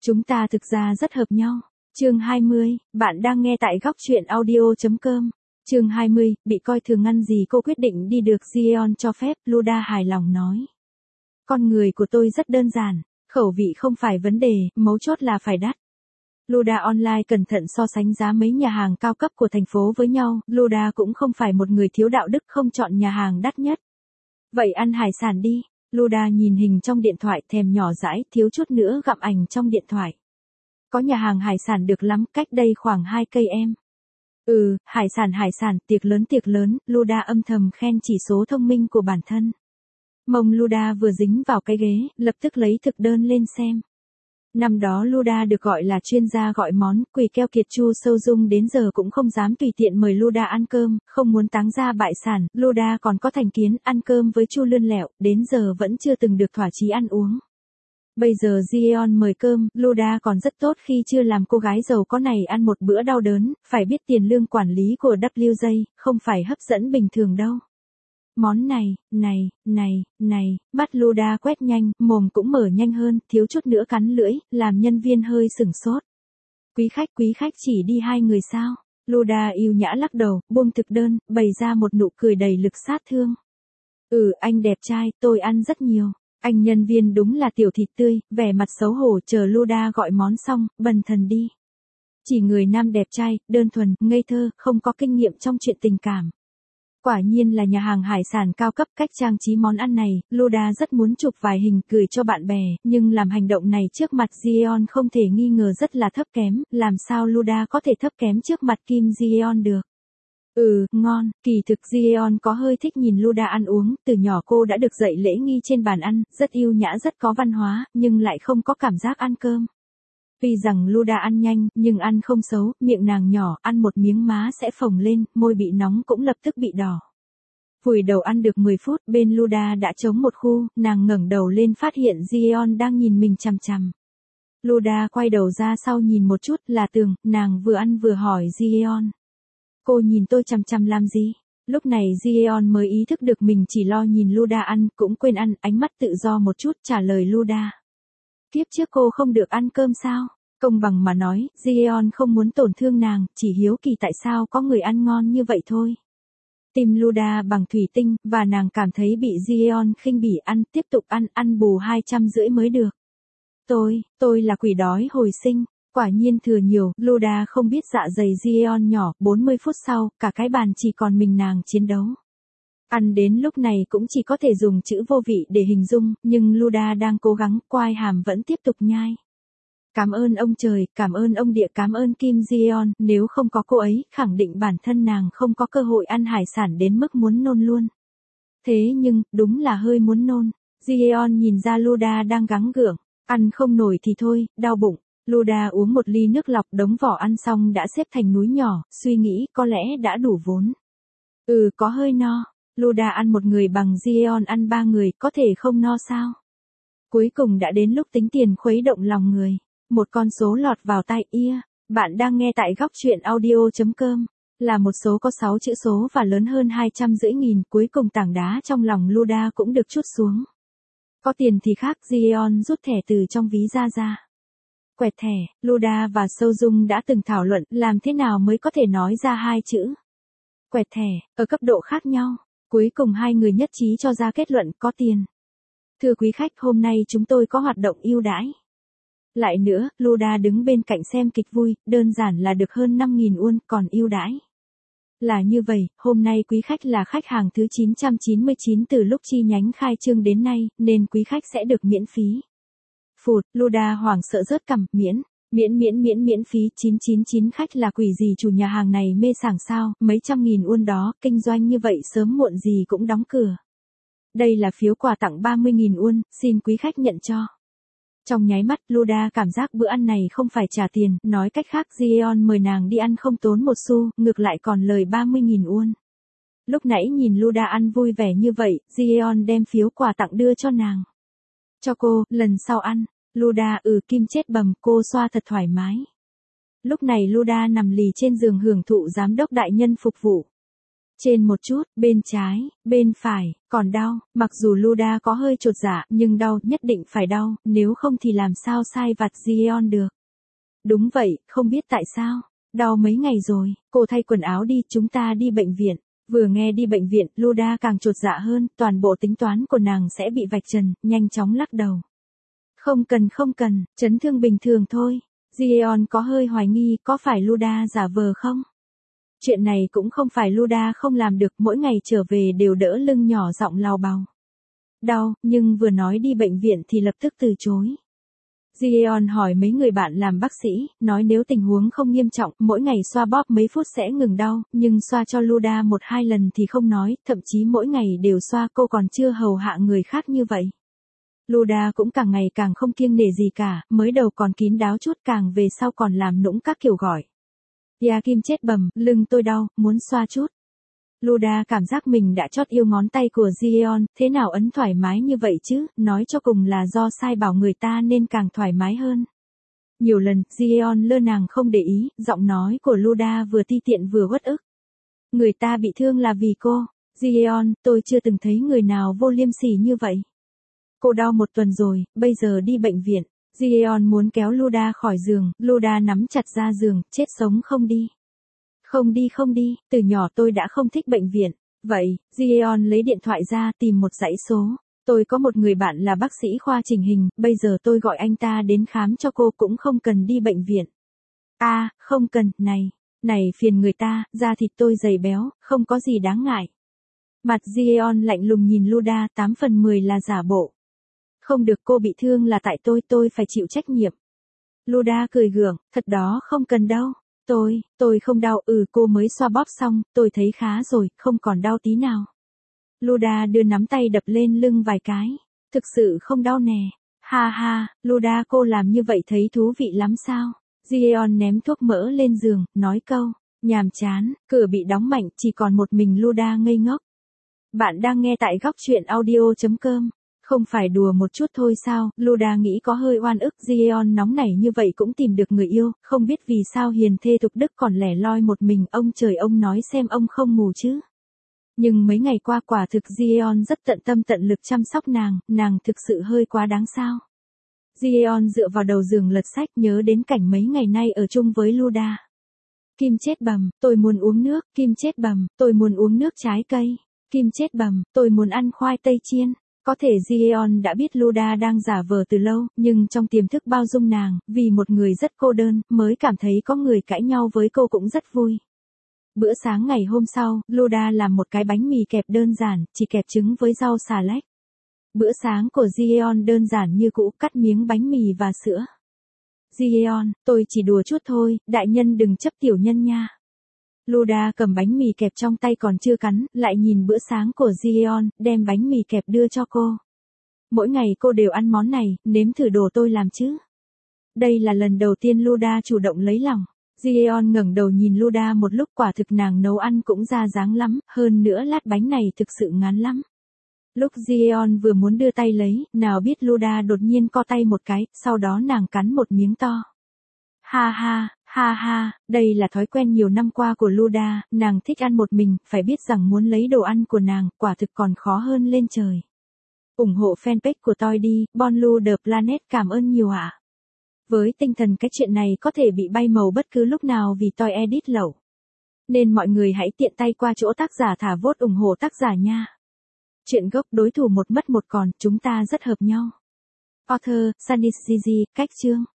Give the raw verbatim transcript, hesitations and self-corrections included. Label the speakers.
Speaker 1: Chúng ta thực ra rất hợp nhau. Chương hai mươi, bạn đang nghe tại góc truyện audio.com. Chương hai mươi, bị coi thường ngăn gì cô quyết định đi được Jeon cho phép, Luda hài lòng nói. Con người của tôi rất đơn giản, khẩu vị không phải vấn đề, mấu chốt là phải đắt. Luda Online cẩn thận so sánh giá mấy nhà hàng cao cấp của thành phố với nhau, Luda cũng không phải một người thiếu đạo đức không chọn nhà hàng đắt nhất. Vậy ăn hải sản đi, Luda nhìn hình trong điện thoại thèm nhỏ dãi, thiếu chút nữa gặm ảnh trong điện thoại. Có nhà hàng hải sản được lắm, cách đây khoảng hai cây em. Ừ, hải sản hải sản, tiệc lớn tiệc lớn, Luda âm thầm khen chỉ số thông minh của bản thân. Mông Luda vừa dính vào cái ghế, lập tức lấy thực đơn lên xem. Năm đó Luda được gọi là chuyên gia gọi món, quỳ keo kiệt Chu Sâu Dung đến giờ cũng không dám tùy tiện mời Luda ăn cơm, không muốn táng ra bại sản, Luda còn có thành kiến, ăn cơm với Chu lươn lẹo, đến giờ vẫn chưa từng được thỏa chí ăn uống. Bây giờ Jeon mời cơm, Luda còn rất tốt khi chưa làm cô gái giàu có này ăn một bữa đau đớn, phải biết tiền lương quản lý của W J, không phải hấp dẫn bình thường đâu. Món này, này, này, này, mắt Luda quét nhanh, mồm cũng mở nhanh hơn, thiếu chút nữa cắn lưỡi, làm nhân viên hơi sửng sốt. Quý khách quý khách chỉ đi hai người sao? Luda yêu nhã lắc đầu, buông thực đơn, bày ra một nụ cười đầy lực sát thương. Ừ, anh đẹp trai, tôi ăn rất nhiều. Anh nhân viên đúng là tiểu thịt tươi, vẻ mặt xấu hổ chờ Luda gọi món xong, bần thần đi. Chỉ người nam đẹp trai, đơn thuần, ngây thơ, không có kinh nghiệm trong chuyện tình cảm. Quả nhiên là nhà hàng hải sản cao cấp, cách trang trí món ăn này, Luda rất muốn chụp vài hình gửi cho bạn bè, nhưng làm hành động này trước mặt Jeon không thể nghi ngờ rất là thấp kém, làm sao Luda có thể thấp kém trước mặt Kim Jeon được. Ừ, ngon, kỳ thực Jeon có hơi thích nhìn Luda ăn uống, từ nhỏ cô đã được dạy lễ nghi trên bàn ăn, rất yêu nhã rất có văn hóa, nhưng lại không có cảm giác ăn cơm. Tuy rằng Luda ăn nhanh, nhưng ăn không xấu, miệng nàng nhỏ, ăn một miếng má sẽ phồng lên, môi bị nóng cũng lập tức bị đỏ. Vùi đầu ăn được mười phút, bên Luda đã trống một khu, nàng ngẩng đầu lên phát hiện Jeon đang nhìn mình chằm chằm. Luda quay đầu ra sau nhìn một chút, là Tường, nàng vừa ăn vừa hỏi Jeon. Cô nhìn tôi chằm chằm làm gì? Lúc này Jeon mới ý thức được mình chỉ lo nhìn Luda ăn, cũng quên ăn, ánh mắt tự do một chút trả lời Luda. Kiếp trước cô không được ăn cơm sao? Công bằng mà nói, Jeon không muốn tổn thương nàng, chỉ hiếu kỳ tại sao có người ăn ngon như vậy thôi. Tim Luda bằng thủy tinh, và nàng cảm thấy bị Jeon khinh bỉ ăn, tiếp tục ăn, ăn bù hai trăm rưỡi mới được. Tôi, tôi là quỷ đói hồi sinh. Quả nhiên thừa nhiều, Luda không biết dạ dày Jeon nhỏ, bốn mươi phút sau, cả cái bàn chỉ còn mình nàng chiến đấu. Ăn đến lúc này cũng chỉ có thể dùng chữ vô vị để hình dung, nhưng Luda đang cố gắng, quai hàm vẫn tiếp tục nhai. Cảm ơn ông trời, cảm ơn ông địa, cảm ơn Kim Jeon, nếu không có cô ấy, khẳng định bản thân nàng không có cơ hội ăn hải sản đến mức muốn nôn luôn. Thế nhưng, đúng là hơi muốn nôn. Jeon nhìn ra Luda đang gắng gượng, ăn không nổi thì thôi, đau bụng. Luda uống một ly nước lọc, đống vỏ ăn xong đã xếp thành núi nhỏ, suy nghĩ có lẽ đã đủ vốn. Ừ, có hơi no. Luda ăn một người bằng Jeon ăn ba người, có thể không no sao? Cuối cùng đã đến lúc tính tiền khuấy động lòng người. Một con số lọt vào tai, ia, bạn đang nghe tại góc truyện audio.com. Là một số có sáu chữ số và lớn hơn hai trăm rưỡi nghìn, cuối cùng tảng đá trong lòng Luda cũng được trút xuống. Có tiền thì khác, Jeon rút thẻ từ trong ví ra ra. Quẹt thẻ, Luda và Sâu Dung đã từng thảo luận làm thế nào mới có thể nói ra hai chữ. Quẹt thẻ, ở cấp độ khác nhau. Cuối cùng hai người nhất trí cho ra kết luận có tiền. Thưa quý khách, hôm nay chúng tôi có hoạt động ưu đãi. Lại nữa, Luda đứng bên cạnh xem kịch vui, đơn giản là được hơn năm nghìn won, còn ưu đãi. Là như vậy, hôm nay quý khách là khách hàng thứ chín trăm chín mươi chín từ lúc chi nhánh khai trương đến nay, nên quý khách sẽ được miễn phí. Phụt, Luda hoảng sợ rớt cằm, miễn, miễn miễn miễn miễn phí, chín trăm chín mươi chín khách là quỷ gì, chủ nhà hàng này mê sảng sao, mấy trăm nghìn won đó, kinh doanh như vậy sớm muộn gì cũng đóng cửa. Đây là phiếu quà tặng ba mươi nghìn won, xin quý khách nhận cho. Trong nháy mắt, Luda cảm giác bữa ăn này không phải trả tiền, nói cách khác Jeon mời nàng đi ăn không tốn một xu, ngược lại còn lời ba mươi nghìn won. Lúc nãy nhìn Luda ăn vui vẻ như vậy, Jeon đem phiếu quà tặng đưa cho nàng. Cho cô, lần sau ăn. Luda, ừ, Kim chết bầm, cô xoa thật thoải mái. Lúc này Luda nằm lì trên giường hưởng thụ giám đốc đại nhân phục vụ. Trên một chút, bên trái, bên phải, còn đau, mặc dù Luda có hơi chột dạ, nhưng đau, nhất định phải đau, nếu không thì làm sao sai vặt Gideon được. Đúng vậy, không biết tại sao, đau mấy ngày rồi, cô thay quần áo đi, chúng ta đi bệnh viện. Vừa nghe đi bệnh viện, Luda càng chột dạ hơn, toàn bộ tính toán của nàng sẽ bị vạch trần, nhanh chóng lắc đầu. Không cần không cần, chấn thương bình thường thôi. Gideon có hơi hoài nghi có phải Luda giả vờ không? Chuyện này cũng không phải Luda không làm được, mỗi ngày trở về đều đỡ lưng nhỏ giọng lào bào. Đau, nhưng vừa nói đi bệnh viện thì lập tức từ chối. Gideon hỏi mấy người bạn làm bác sĩ, nói nếu tình huống không nghiêm trọng, mỗi ngày xoa bóp mấy phút sẽ ngừng đau, nhưng xoa cho Luda một hai lần thì không nói, thậm chí mỗi ngày đều xoa, cô còn chưa hầu hạ người khác như vậy. Luda cũng càng ngày càng không kiêng nể gì cả, mới đầu còn kín đáo chút, càng về sau còn làm nũng các kiểu gọi. Ya Kim chết bầm, lưng tôi đau, muốn xoa chút. Luda cảm giác mình đã chót yêu ngón tay của Gideon, thế nào ấn thoải mái như vậy chứ, nói cho cùng là do sai bảo người ta nên càng thoải mái hơn. Nhiều lần, Gideon lơ nàng không để ý, giọng nói của Luda vừa ti tiện vừa uất ức. Người ta bị thương là vì cô. Gideon, tôi chưa từng thấy người nào vô liêm sỉ như vậy. Cô đau một tuần rồi, bây giờ đi bệnh viện. Gideon muốn kéo Luda khỏi giường, Luda nắm chặt ra giường, chết sống không đi. Không đi không đi, từ nhỏ tôi đã không thích bệnh viện. Vậy, Gideon lấy điện thoại ra tìm một dãy số. Tôi có một người bạn là bác sĩ khoa chỉnh hình, bây giờ tôi gọi anh ta đến khám cho cô, cũng không cần đi bệnh viện. A, à, không cần, này, này phiền người ta, da thịt tôi dày béo, không có gì đáng ngại. Mặt Gideon lạnh lùng nhìn Luda, tám phần mười là giả bộ. Không được, cô bị thương là tại tôi, tôi phải chịu trách nhiệm. Luda cười gượng, thật đó không cần đâu. Tôi, tôi không đau, ừ cô mới xoa bóp xong, tôi thấy khá rồi, không còn đau tí nào. Luda đưa nắm tay đập lên lưng vài cái. Thực sự không đau nè. Ha ha, Luda cô làm như vậy thấy thú vị lắm sao? Gideon ném thuốc mỡ lên giường, nói câu, nhàm chán, cửa bị đóng mạnh, chỉ còn một mình Luda ngây ngốc. Bạn đang nghe tại góc truyện audio chấm com. Không phải đùa một chút thôi sao, Luda nghĩ có hơi oan ức, Gideon nóng nảy như vậy cũng tìm được người yêu, không biết vì sao hiền thê thục đức còn lẻ loi một mình, ông trời ông nói xem ông không mù chứ. Nhưng mấy ngày qua quả thực Gideon rất tận tâm tận lực chăm sóc nàng, nàng thực sự hơi quá đáng sao. Gideon dựa vào đầu giường lật sách, nhớ đến cảnh mấy ngày nay ở chung với Luda. Kim chết bầm, tôi muốn uống nước, Kim chết bầm, tôi muốn uống nước trái cây, Kim chết bầm, tôi muốn ăn khoai tây chiên. Có thể Gideon đã biết Luda đang giả vờ từ lâu, nhưng trong tiềm thức bao dung nàng, vì một người rất cô đơn, mới cảm thấy có người cãi nhau với cô cũng rất vui. Bữa sáng ngày hôm sau, Luda làm một cái bánh mì kẹp đơn giản, chỉ kẹp trứng với rau xà lách. Bữa sáng của Gideon đơn giản như cũ, cắt miếng bánh mì và sữa. Gideon, tôi chỉ đùa chút thôi, đại nhân đừng chấp tiểu nhân nha. Luda cầm bánh mì kẹp trong tay còn chưa cắn, lại nhìn bữa sáng của Gideon, đem bánh mì kẹp đưa cho cô. Mỗi ngày cô đều ăn món này, nếm thử đồ tôi làm chứ. Đây là lần đầu tiên Luda chủ động lấy lòng. Gideon ngẩng đầu nhìn Luda một lúc, quả thực nàng nấu ăn cũng ra dáng lắm, hơn nữa lát bánh này thực sự ngán lắm. Lúc Gideon vừa muốn đưa tay lấy, nào biết Luda đột nhiên co tay một cái, sau đó nàng cắn một miếng to. Ha ha, ha ha, đây là thói quen nhiều năm qua của Luda, nàng thích ăn một mình, phải biết rằng muốn lấy đồ ăn của nàng, quả thực còn khó hơn lên trời. ủng hộ fanpage của tôi đi, Bonlu The Planet, cảm ơn nhiều ạ. Với tinh thần cái chuyện này có thể bị bay màu bất cứ lúc nào vì tôi edit lẩu. Nên mọi người hãy tiện tay qua chỗ tác giả thả vote ủng hộ tác giả nha. Chuyện gốc đối thủ một mất một còn, chúng ta rất hợp nhau. Author, Sanis Gigi, cách chương.